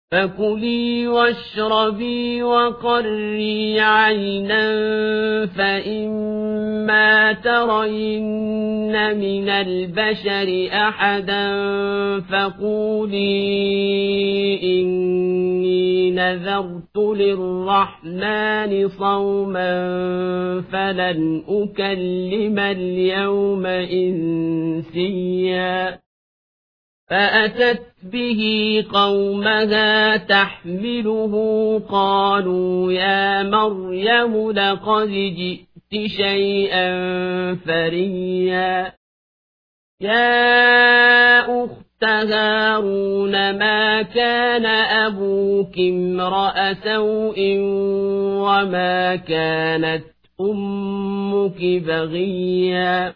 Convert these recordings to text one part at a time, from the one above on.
فكلي واشربي وقري عينا فإما ترين من البشر أحدا فقولي إني نذرت للرحمن صوما فلن أكلم اليوم إنسيا فأتت به قومها تحمله قالوا يا مريم لقد جئت شيئا فريا يا أخت هارون ما كان أبوك امرأ سوء وما كانت أمك بغيا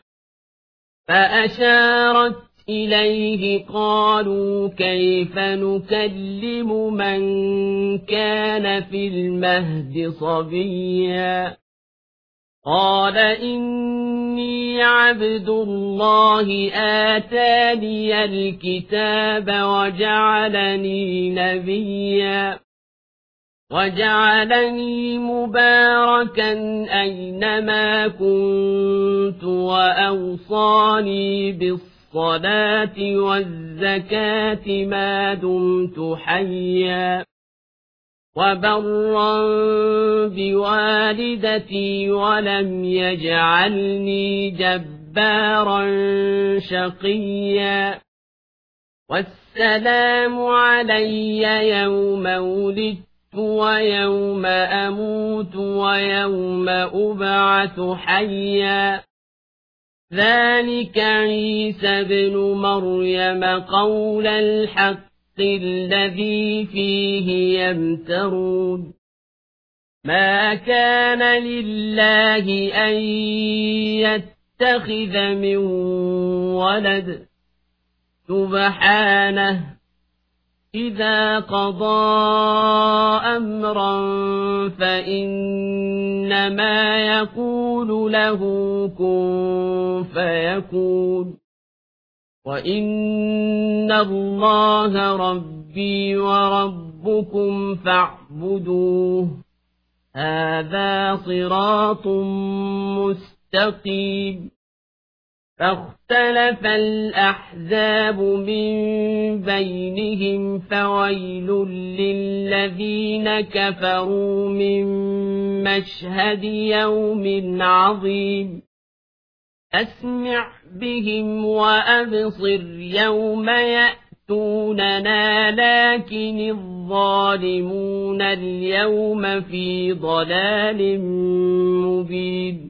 فأشارت إليه قالوا كيف نكلم من كان في المهد صبيا قال إني عبد الله آتاني الكتاب وجعلني نبيا وجعلني مباركا أينما كنت وأوصاني بالصلاة والزكاة ما دمت حيا وبرا بوالدتي ولم يجعلني جبارا شقيا والسلام علي يوم ولدت ويوم أموت ويوم أبعث حيا ذلك عيسى بن مريم قول الحق الذي فيه يمترون ما كان لله أن يتخذ من ولد سبحانه إذا قضى أمرا فإنما يقول له كن فيكون وإن الله ربي وربكم فاعبدوه هذا صراط مستقيم فاختلف الأحزاب من بينهم فويل للذين كفروا من مشهد يوم عظيم أسمع بهم وأبصر يوم يأتوننا لكن الظالمون اليوم في ضلال مبين